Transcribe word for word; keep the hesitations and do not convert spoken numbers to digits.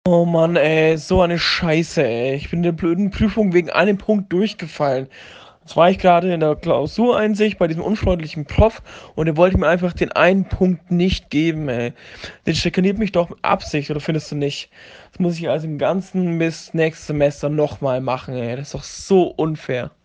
Oh Mann, ey, so eine Scheiße, ey. Ich bin in der blöden Prüfung wegen einem Punkt durchgefallen. Jetzt war ich gerade in der Klausureinsicht bei diesem unfreundlichen Prof und der wollte mir einfach den einen Punkt nicht geben, ey. Der schikaniert mich doch mit Absicht, oder findest du nicht? Das muss ich also im ganzen Mist nächstes Semester nochmal machen, ey. Das ist doch so unfair.